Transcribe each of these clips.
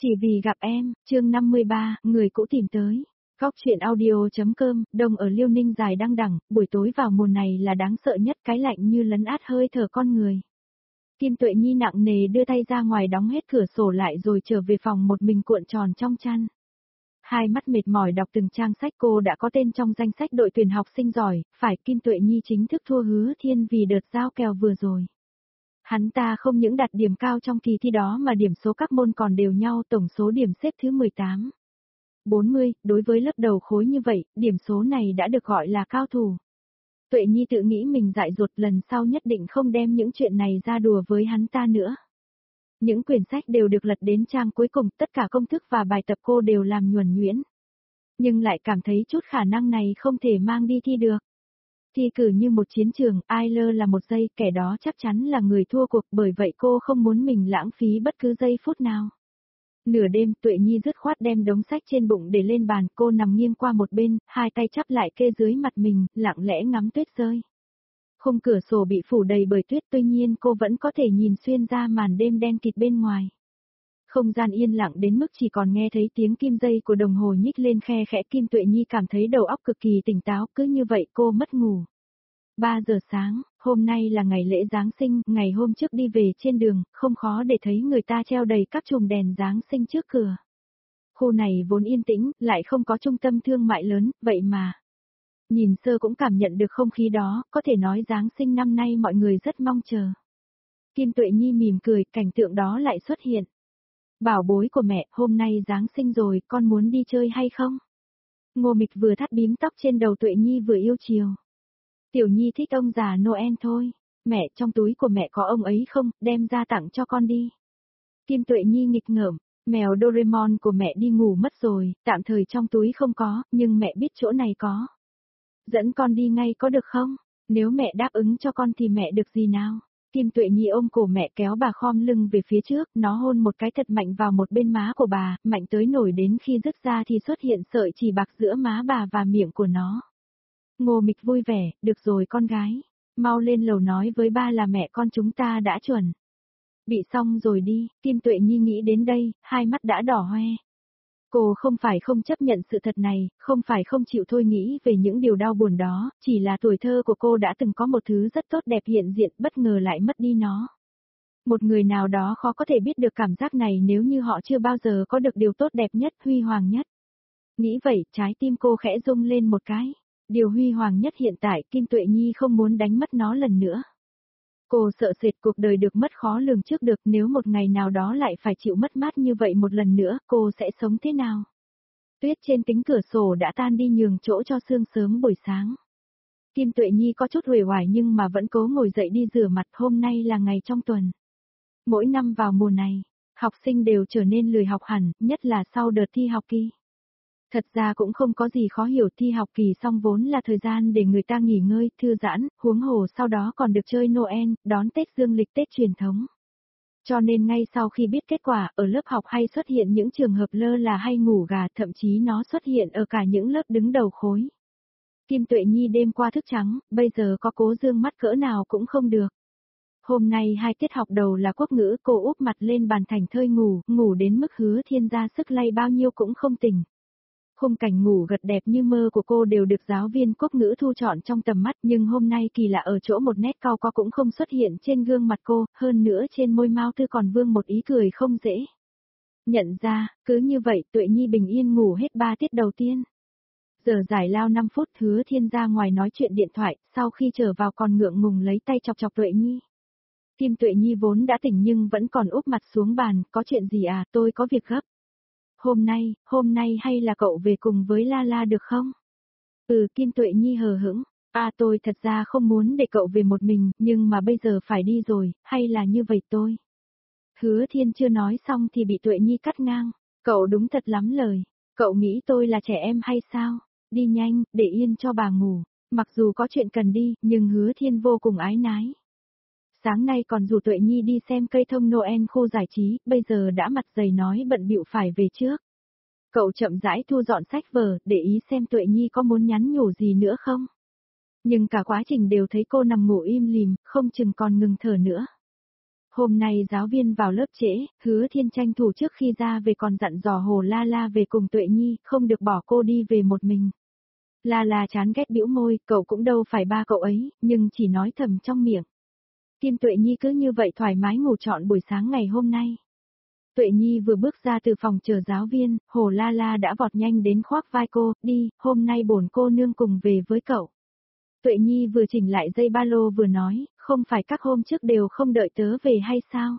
Chỉ vì gặp em, chương 53, người cũ tìm tới. Góc truyện audio.com, đông ở Liêu Ninh dài đăng đẳng, buổi tối vào mùa này là đáng sợ nhất, cái lạnh như lấn át hơi thở con người. Kim Tuệ Nhi nặng nề đưa tay ra ngoài đóng hết cửa sổ lại rồi trở về phòng một mình cuộn tròn trong chăn. Hai mắt mệt mỏi đọc từng trang sách, cô đã có tên trong danh sách đội tuyển học sinh giỏi, phải Kim Tuệ Nhi chính thức thua Hứa Thiên vì đợt giao kèo vừa rồi. Hắn ta không những đạt điểm cao trong kỳ thi đó mà điểm số các môn còn đều nhau, tổng số điểm xếp thứ 18. 40, đối với lớp đầu khối như vậy, điểm số này đã được gọi là cao thủ. Tuệ Nhi tự nghĩ mình dại dột, lần sau nhất định không đem những chuyện này ra đùa với hắn ta nữa. Những quyển sách đều được lật đến trang cuối cùng, tất cả công thức và bài tập cô đều làm nhuần nhuyễn. Nhưng lại cảm thấy chút khả năng này không thể mang đi thi được. Thi cử như một chiến trường, ai lơ là một giây, kẻ đó chắc chắn là người thua cuộc, bởi vậy cô không muốn mình lãng phí bất cứ giây phút nào. Nửa đêm, Tuệ Nhi dứt khoát đem đống sách trên bụng để lên bàn, cô nằm nghiêng qua một bên, hai tay chắp lại kê dưới mặt mình, lặng lẽ ngắm tuyết rơi. Khung cửa sổ bị phủ đầy bởi tuyết, tuy nhiên cô vẫn có thể nhìn xuyên ra màn đêm đen kịt bên ngoài. Không gian yên lặng đến mức chỉ còn nghe thấy tiếng kim dây của đồng hồ nhích lên khe khẽ. Kim Tuệ Nhi cảm thấy đầu óc cực kỳ tỉnh táo, cứ như vậy cô mất ngủ. 3 giờ sáng, hôm nay là ngày lễ Giáng sinh, ngày hôm trước đi về trên đường, không khó để thấy người ta treo đầy các chùm đèn Giáng sinh trước cửa. Khu này vốn yên tĩnh, lại không có trung tâm thương mại lớn, vậy mà. Nhìn sơ cũng cảm nhận được không khí đó, có thể nói Giáng sinh năm nay mọi người rất mong chờ. Kim Tuệ Nhi mỉm cười, cảnh tượng đó lại xuất hiện. Bảo bối của mẹ, hôm nay Giáng sinh rồi, con muốn đi chơi hay không? Ngô Mịch vừa thắt bím tóc trên đầu Tuệ Nhi vừa yêu chiều. Tiểu Nhi thích ông già Noel thôi. Mẹ, trong túi của mẹ có ông ấy không, đem ra tặng cho con đi. Kim Tuệ Nhi nghịch ngợm, mèo Doraemon của mẹ đi ngủ mất rồi, tạm thời trong túi không có, nhưng mẹ biết chỗ này có. Dẫn con đi ngay có được không? Nếu mẹ đáp ứng cho con thì mẹ được gì nào? Kim Tuệ Nhi ôm cổ mẹ kéo bà khom lưng về phía trước, nó hôn một cái thật mạnh vào một bên má của bà, mạnh tới nổi đến khi dứt ra thì xuất hiện sợi chỉ bạc giữa má bà và miệng của nó. Ngô Mịch vui vẻ, được rồi con gái, mau lên lầu nói với ba là mẹ con chúng ta đã chuẩn. Bị xong rồi đi, Kim Tuệ Nhi nghĩ đến đây, hai mắt đã đỏ hoe. Cô không phải không chấp nhận sự thật này, không phải không chịu thôi nghĩ về những điều đau buồn đó, chỉ là tuổi thơ của cô đã từng có một thứ rất tốt đẹp hiện diện, bất ngờ lại mất đi nó. Một người nào đó khó có thể biết được cảm giác này nếu như họ chưa bao giờ có được điều tốt đẹp nhất, huy hoàng nhất. Nghĩ vậy, trái tim cô khẽ rung lên một cái. Điều huy hoàng nhất hiện tại, Kim Tuệ Nhi không muốn đánh mất nó lần nữa. Cô sợ sệt cuộc đời được mất khó lường trước được, nếu một ngày nào đó lại phải chịu mất mát như vậy một lần nữa, cô sẽ sống thế nào? Tuyết trên kính cửa sổ đã tan đi nhường chỗ cho sương sớm buổi sáng. Kim Tuệ Nhi có chút uể oải nhưng mà vẫn cố ngồi dậy đi rửa mặt, hôm nay là ngày trong tuần. Mỗi năm vào mùa này, học sinh đều trở nên lười học hẳn, nhất là sau đợt thi học kỳ. Thật ra cũng không có gì khó hiểu, thi học kỳ xong vốn là thời gian để người ta nghỉ ngơi, thư giãn, huống hồ sau đó còn được chơi Noel, đón Tết dương lịch, Tết truyền thống. Cho nên ngay sau khi biết kết quả, ở lớp học hay xuất hiện những trường hợp lơ là hay ngủ gà, thậm chí nó xuất hiện ở cả những lớp đứng đầu khối. Kim Tuệ Nhi đêm qua thức trắng, bây giờ có cố dương mắt cỡ nào cũng không được. Hôm nay hai tiết học đầu là quốc ngữ, cô úp mặt lên bàn thành thơi ngủ, ngủ đến mức Hứa Thiên ra sức lay bao nhiêu cũng không tỉnh. Khung cảnh ngủ gật đẹp như mơ của cô đều được giáo viên quốc ngữ thu chọn trong tầm mắt, nhưng hôm nay kỳ lạ ở chỗ một nét cau có cũng không xuất hiện trên gương mặt cô, hơn nữa trên môi Mao Thư còn vương một ý cười không dễ nhận ra. Cứ như vậy Tuệ Nhi bình yên ngủ hết 3 tiết đầu tiên. Giờ giải lao 5 phút, Hứa Thiên ra ngoài nói chuyện điện thoại, sau khi trở vào còn ngượng ngùng lấy tay chọc chọc Tuệ Nhi. Kim Tuệ Nhi vốn đã tỉnh nhưng vẫn còn úp mặt xuống bàn, có chuyện gì à, tôi có việc gấp. Hôm nay hay là cậu về cùng với La La được không? Kim Tuệ Nhi hờ hững, tôi thật ra không muốn để cậu về một mình, nhưng mà bây giờ phải đi rồi, hay là như vậy tôi. Hứa Thiên chưa nói xong thì bị Tuệ Nhi cắt ngang, cậu đúng thật lắm lời, cậu nghĩ tôi là trẻ em hay sao? Đi nhanh, để yên cho bà ngủ, mặc dù có chuyện cần đi, nhưng Hứa Thiên vô cùng ái nái. Sáng nay còn rủ Tuệ Nhi đi xem cây thông Noel khu giải trí, bây giờ đã mặt dày nói bận bịu phải về trước. Cậu chậm rãi thu dọn sách vở, để ý xem Tuệ Nhi có muốn nhắn nhủ gì nữa không. Nhưng cả quá trình đều thấy cô nằm ngủ im lìm, không chừng còn ngừng thở nữa. Hôm nay giáo viên vào lớp trễ, Hứa Thiên tranh thủ trước khi ra về còn dặn dò Hồ La La về cùng Tuệ Nhi, không được bỏ cô đi về một mình. La La chán ghét bĩu môi, cậu cũng đâu phải ba cậu ấy, nhưng chỉ nói thầm trong miệng. Kim Tuệ Nhi cứ như vậy thoải mái ngủ trọn buổi sáng ngày hôm nay. Tuệ Nhi vừa bước ra từ phòng chờ giáo viên, Hồ La La đã vọt nhanh đến khoác vai cô, đi, hôm nay bổn cô nương cùng về với cậu. Tuệ Nhi vừa chỉnh lại dây ba lô vừa nói, không phải các hôm trước đều không đợi tớ về hay sao?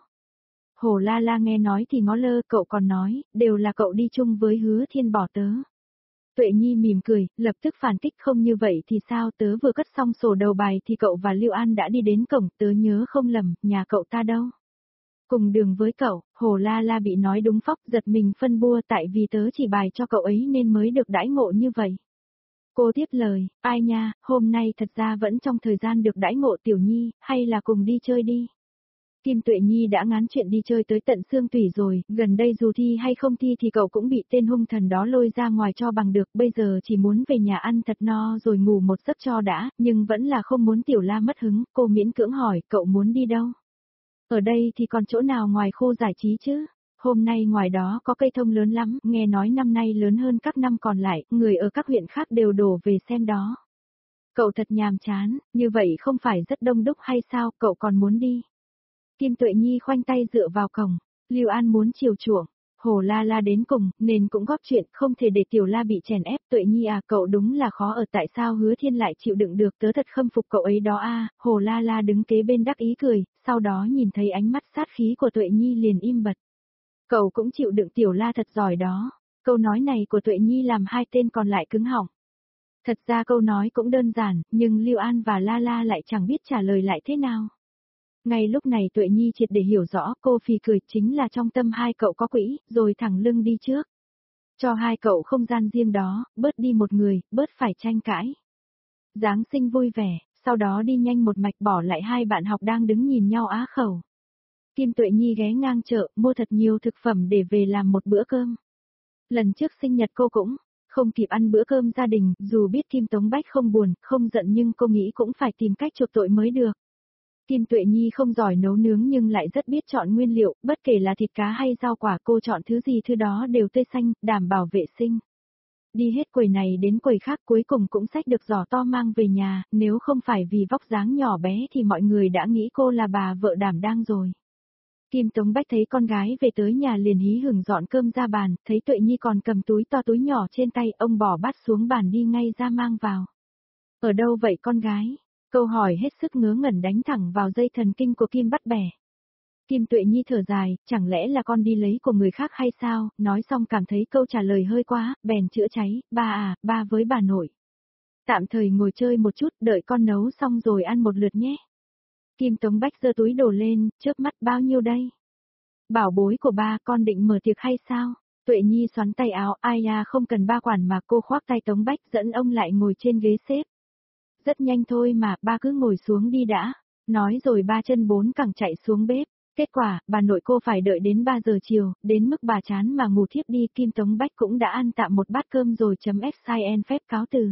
Hồ La La nghe nói thì ngó lơ, cậu còn nói, đều là cậu đi chung với Hứa Thiên bỏ tớ. Tuệ Nhi mỉm cười, lập tức phản kích, không như vậy thì sao, tớ vừa cất xong sổ đầu bài thì cậu và Lưu An đã đi đến cổng, tớ nhớ không lầm, nhà cậu ta đâu. Cùng đường với cậu, Hồ La La bị nói đúng phóc, giật mình phân bua, tại vì tớ chỉ bài cho cậu ấy nên mới được đãi ngộ như vậy. Cô tiếp lời, ai nha, hôm nay thật ra vẫn trong thời gian được đãi ngộ Tiểu Nhi, hay là cùng đi chơi đi. Kim Tuệ Nhi đã ngán chuyện đi chơi tới tận xương tủy rồi, gần đây dù thi hay không thi thì cậu cũng bị tên hung thần đó lôi ra ngoài cho bằng được, bây giờ chỉ muốn về nhà ăn thật no rồi ngủ một giấc cho đã, nhưng vẫn là không muốn Tiểu La mất hứng, cô miễn cưỡng hỏi, cậu muốn đi đâu? Ở đây thì còn chỗ nào ngoài khu giải trí chứ? Hôm nay ngoài đó có cây thông lớn lắm, nghe nói năm nay lớn hơn các năm còn lại, người ở các huyện khác đều đổ về xem đó. Cậu thật nhàm chán, như vậy không phải rất đông đúc hay sao, cậu còn muốn đi? Kim Tuệ Nhi khoanh tay dựa vào cổng, Lưu An muốn chiều chuộng, Hồ La La đến cùng, nên cũng góp chuyện, không thể để Tiểu La bị chèn ép. Tuệ Nhi à, cậu đúng là khó ở, tại sao Hứa Thiên lại chịu đựng được, tớ thật khâm phục cậu ấy đó a. Hồ La La đứng kế bên đắc ý cười, sau đó nhìn thấy ánh mắt sát khí của Tuệ Nhi liền im bặt. Cậu cũng chịu đựng Tiểu La thật giỏi đó. Câu nói này của Tuệ Nhi làm hai tên còn lại cứng họng. Thật ra câu nói cũng đơn giản, nhưng Lưu An và La La lại chẳng biết trả lời lại thế nào. Ngay lúc này Tuệ Nhi triệt để hiểu rõ, cô phì cười, chính là trong tâm hai cậu có quỹ, rồi thẳng lưng đi trước. Cho hai cậu không gian riêng đó, bớt đi một người, bớt phải tranh cãi. Giáng sinh vui vẻ, sau đó đi nhanh một mạch bỏ lại hai bạn học đang đứng nhìn nhau á khẩu. Kim Tuệ Nhi ghé ngang chợ, mua thật nhiều thực phẩm để về làm một bữa cơm. Lần trước sinh nhật cô cũng không kịp ăn bữa cơm gia đình, dù biết Kim Tống Bách không buồn, không giận nhưng cô nghĩ cũng phải tìm cách chuộc tội mới được. Kim Tuệ Nhi không giỏi nấu nướng nhưng lại rất biết chọn nguyên liệu, bất kể là thịt cá hay rau quả, cô chọn thứ gì thứ đó đều tươi xanh, đảm bảo vệ sinh. Đi hết quầy này đến quầy khác, cuối cùng cũng xách được giỏ to mang về nhà, nếu không phải vì vóc dáng nhỏ bé thì mọi người đã nghĩ cô là bà vợ đảm đang rồi. Kim Tống Bách thấy con gái về tới nhà liền hí hửng dọn cơm ra bàn, thấy Tuệ Nhi còn cầm túi to túi nhỏ trên tay, ông bỏ bát xuống bàn đi ngay ra mang vào. Ở đâu vậy con gái? Câu hỏi hết sức ngớ ngẩn đánh thẳng vào dây thần kinh của Kim Bắt Bẻ. Kim Tuệ Nhi thở dài, chẳng lẽ là con đi lấy của người khác hay sao, nói xong cảm thấy câu trả lời hơi quá, bèn chữa cháy, ba à, ba với bà nội. Tạm thời ngồi chơi một chút, đợi con nấu xong rồi ăn một lượt nhé. Kim Tống Bách giơ túi đồ lên, chớp mắt, bao nhiêu đây? Bảo bối của ba, con định mở tiệc hay sao? Tuệ Nhi xoắn tay áo, ai à, không cần ba quản mà, cô khoác tay Tống Bách dẫn ông lại ngồi trên ghế xếp. Rất nhanh thôi mà, ba cứ ngồi xuống đi đã. Nói rồi ba chân bốn cẳng chạy xuống bếp. Kết quả, bà nội cô phải đợi đến 3 giờ chiều, đến mức bà chán mà ngủ thiếp đi. Kim Tống Bách cũng đã ăn tạm một bát cơm rồi FCN phép cáo từ.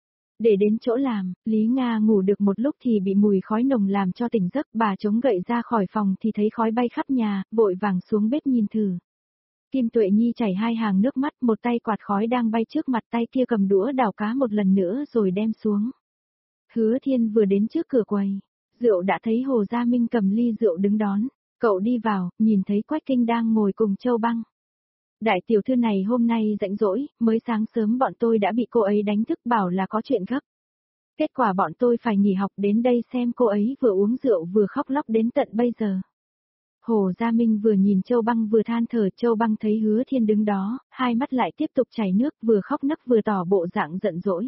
Để đến chỗ làm, Lý Nga ngủ được một lúc thì bị mùi khói nồng làm cho tỉnh giấc. Bà chống gậy ra khỏi phòng thì thấy khói bay khắp nhà, vội vàng xuống bếp nhìn thử. Kim Tuệ Nhi chảy hai hàng nước mắt, một tay quạt khói đang bay trước mặt, tay kia cầm đũa đảo cá một lần nữa rồi đem xuống. Hứa Thiên vừa đến trước cửa quầy, rượu đã thấy Hồ Gia Minh cầm ly rượu đứng đón, cậu đi vào, nhìn thấy Quách Kinh đang ngồi cùng Châu Băng. Đại tiểu thư này hôm nay rảnh rỗi, mới sáng sớm bọn tôi đã bị cô ấy đánh thức bảo là có chuyện gấp. Kết quả bọn tôi phải nghỉ học đến đây xem cô ấy vừa uống rượu vừa khóc lóc đến tận bây giờ. Hồ Gia Minh vừa nhìn Châu Băng vừa than thở, Châu Băng thấy Hứa Thiên đứng đó, hai mắt lại tiếp tục chảy nước, vừa khóc nấc vừa tỏ bộ dạng giận dỗi.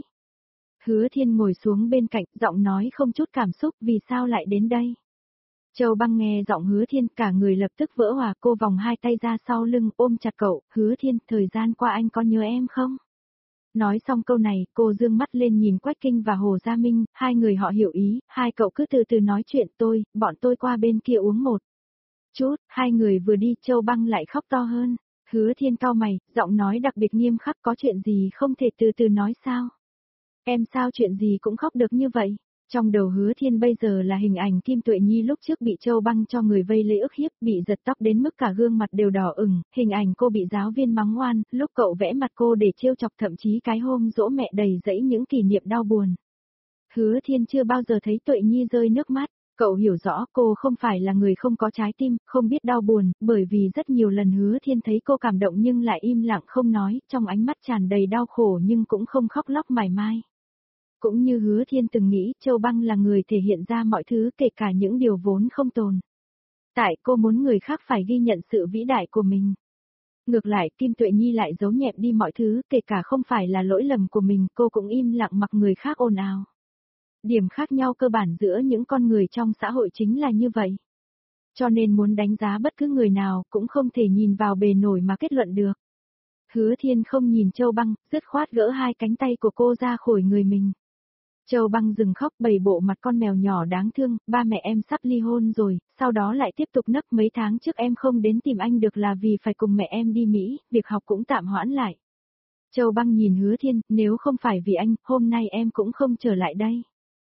Hứa Thiên ngồi xuống bên cạnh, giọng nói không chút cảm xúc, vì sao lại đến đây? Châu Băng nghe giọng Hứa Thiên, cả người lập tức vỡ hòa, cô vòng hai tay ra sau lưng, ôm chặt cậu, Hứa Thiên, thời gian qua anh có nhớ em không? Nói xong câu này, cô dương mắt lên nhìn Quách Kinh và Hồ Gia Minh, hai người họ hiểu ý, hai cậu cứ từ từ nói chuyện, bọn tôi qua bên kia uống một chút. Hai người vừa đi, Châu Băng lại khóc to hơn. Hứa Thiên cau mày, giọng nói đặc biệt nghiêm khắc, có chuyện gì không thể từ từ nói sao? Em sao chuyện gì cũng khóc được như vậy? Trong đầu Hứa Thiên bây giờ là hình ảnh Kim Tuệ Nhi lúc trước bị Châu Băng cho người vây lấy ức hiếp, bị giật tóc đến mức cả gương mặt đều đỏ ửng, hình ảnh cô bị giáo viên mắng ngoan, lúc cậu vẽ mặt cô để trêu chọc, thậm chí cái hôm dỗ mẹ đầy dẫy những kỷ niệm đau buồn. Hứa Thiên chưa bao giờ thấy Tuệ Nhi rơi nước mắt, cậu hiểu rõ cô không phải là người không có trái tim, không biết đau buồn, bởi vì rất nhiều lần Hứa Thiên thấy cô cảm động nhưng lại im lặng không nói, trong ánh mắt tràn đầy đau khổ nhưng cũng không khóc lóc mải mai. Cũng như Hứa Thiên từng nghĩ, Châu Băng là người thể hiện ra mọi thứ, kể cả những điều vốn không tồn. Tại cô muốn người khác phải ghi nhận sự vĩ đại của mình. Ngược lại, Kim Tuệ Nhi lại giấu nhẹm đi mọi thứ, kể cả không phải là lỗi lầm của mình, cô cũng im lặng mặc người khác ồn ào. Điểm khác nhau cơ bản giữa những con người trong xã hội chính là như vậy. Cho nên muốn đánh giá bất cứ người nào cũng không thể nhìn vào bề nổi mà kết luận được. Hứa Thiên không nhìn Châu Băng, dứt khoát gỡ hai cánh tay của cô ra khỏi người mình. Châu Băng dừng khóc, bày bộ mặt con mèo nhỏ đáng thương, ba mẹ em sắp ly hôn rồi, sau đó lại tiếp tục nấc mấy tháng trước em không đến tìm anh được là vì phải cùng mẹ em đi Mỹ, việc học cũng tạm hoãn lại. Châu Băng nhìn Hứa Thiên, nếu không phải vì anh, hôm nay em cũng không trở lại đây.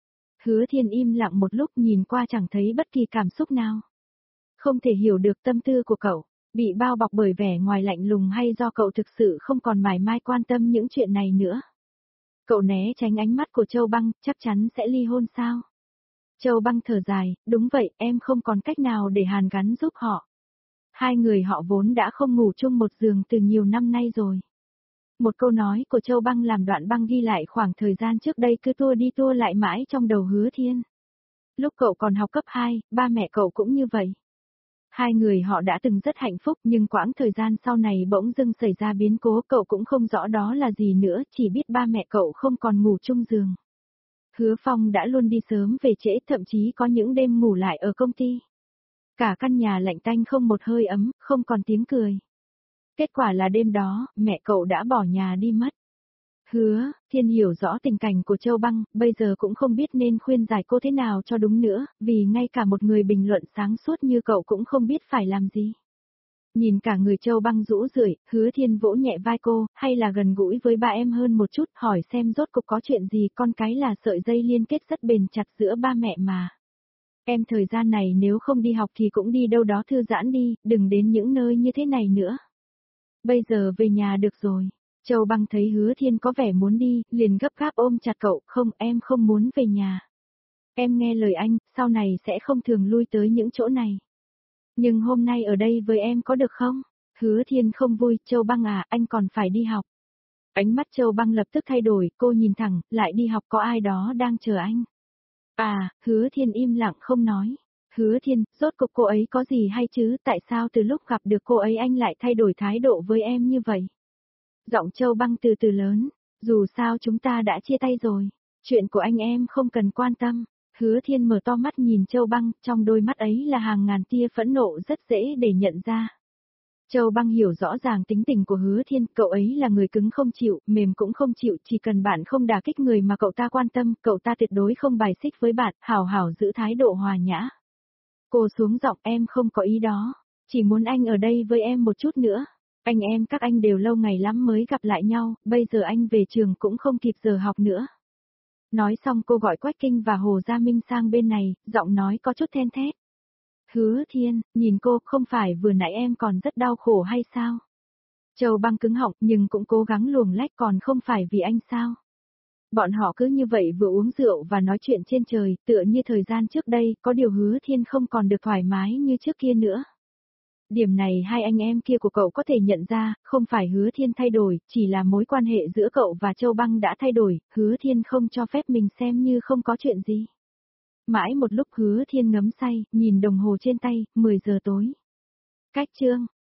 Hứa Thiên im lặng một lúc, nhìn qua chẳng thấy bất kỳ cảm xúc nào. Không thể hiểu được tâm tư của cậu, bị bao bọc bởi vẻ ngoài lạnh lùng hay do cậu thực sự không còn mải mai quan tâm những chuyện này nữa. Cậu né tránh ánh mắt của Châu Băng, chắc chắn sẽ ly hôn sao? Châu Băng thở dài, đúng vậy, em không còn cách nào để hàn gắn giúp họ. Hai người họ vốn đã không ngủ chung một giường từ nhiều năm nay rồi. Một câu nói của Châu Băng làm Đoạn Băng ghi lại khoảng thời gian trước đây cứ tua đi tua lại mãi trong đầu Hứa Thiên. Lúc cậu còn học cấp 2, ba mẹ cậu cũng như vậy. Hai người họ đã từng rất hạnh phúc nhưng quãng thời gian sau này bỗng dưng xảy ra biến cố, cậu cũng không rõ đó là gì nữa, chỉ biết ba mẹ cậu không còn ngủ chung giường. Hứa Phong đã luôn đi sớm về trễ, thậm chí có những đêm ngủ lại ở công ty. Cả căn nhà lạnh tanh không một hơi ấm, không còn tiếng cười. Kết quả là đêm đó, mẹ cậu đã bỏ nhà đi mất. Hứa Thiên hiểu rõ tình cảnh của Châu Băng, bây giờ cũng không biết nên khuyên giải cô thế nào cho đúng nữa, vì ngay cả một người bình luận sáng suốt như cậu cũng không biết phải làm gì. Nhìn cả người Châu Băng rũ rượi, Hứa Thiên vỗ nhẹ vai cô, hay là gần gũi với ba em hơn một chút, hỏi xem rốt cuộc có chuyện gì, con cái là sợi dây liên kết rất bền chặt giữa ba mẹ mà. Em thời gian này nếu không đi học thì cũng đi đâu đó thư giãn đi, đừng đến những nơi như thế này nữa. Bây giờ về nhà được rồi. Châu Băng thấy Hứa Thiên có vẻ muốn đi, liền gấp gáp ôm chặt cậu, không, em không muốn về nhà. Em nghe lời anh, sau này sẽ không thường lui tới những chỗ này. Nhưng hôm nay ở đây với em có được không? Hứa Thiên không vui, Châu Băng à, anh còn phải đi học. Ánh mắt Châu Băng lập tức thay đổi, cô nhìn thẳng, lại đi học có ai đó đang chờ anh. À, Hứa Thiên im lặng không nói. Hứa Thiên, rốt cuộc cô ấy có gì hay chứ, tại sao từ lúc gặp được cô ấy anh lại thay đổi thái độ với em như vậy? Giọng Châu Băng từ từ lớn, dù sao chúng ta đã chia tay rồi, chuyện của anh em không cần quan tâm. Hứa Thiên mở to mắt nhìn Châu Băng, trong đôi mắt ấy là hàng ngàn tia phẫn nộ rất dễ để nhận ra. Châu Băng hiểu rõ ràng tính tình của Hứa Thiên, cậu ấy là người cứng không chịu, mềm cũng không chịu, chỉ cần bạn không đả kích người mà cậu ta quan tâm, cậu ta tuyệt đối không bài xích với bạn, hảo hảo giữ thái độ hòa nhã. Cô xuống giọng, em không có ý đó, chỉ muốn anh ở đây với em một chút nữa. Anh em các anh đều lâu ngày lắm mới gặp lại nhau, bây giờ anh về trường cũng không kịp giờ học nữa. Nói xong cô gọi Quách Kinh và Hồ Gia Minh sang bên này, giọng nói có chút then thét. Hứa Thiên, nhìn cô, không phải vừa nãy em còn rất đau khổ hay sao? Châu Băng cứng họng nhưng cũng cố gắng luồng lách, còn không phải vì anh sao? Bọn họ cứ như vậy vừa uống rượu và nói chuyện trên trời, tựa như thời gian trước đây, có điều Hứa Thiên không còn được thoải mái như trước kia nữa. Điểm này hai anh em kia của cậu có thể nhận ra, không phải Hứa Thiên thay đổi, chỉ là mối quan hệ giữa cậu và Châu Băng đã thay đổi, Hứa Thiên không cho phép mình xem như không có chuyện gì. Mãi một lúc Hứa Thiên ngấm say, nhìn đồng hồ trên tay, 10 giờ tối. Cách chương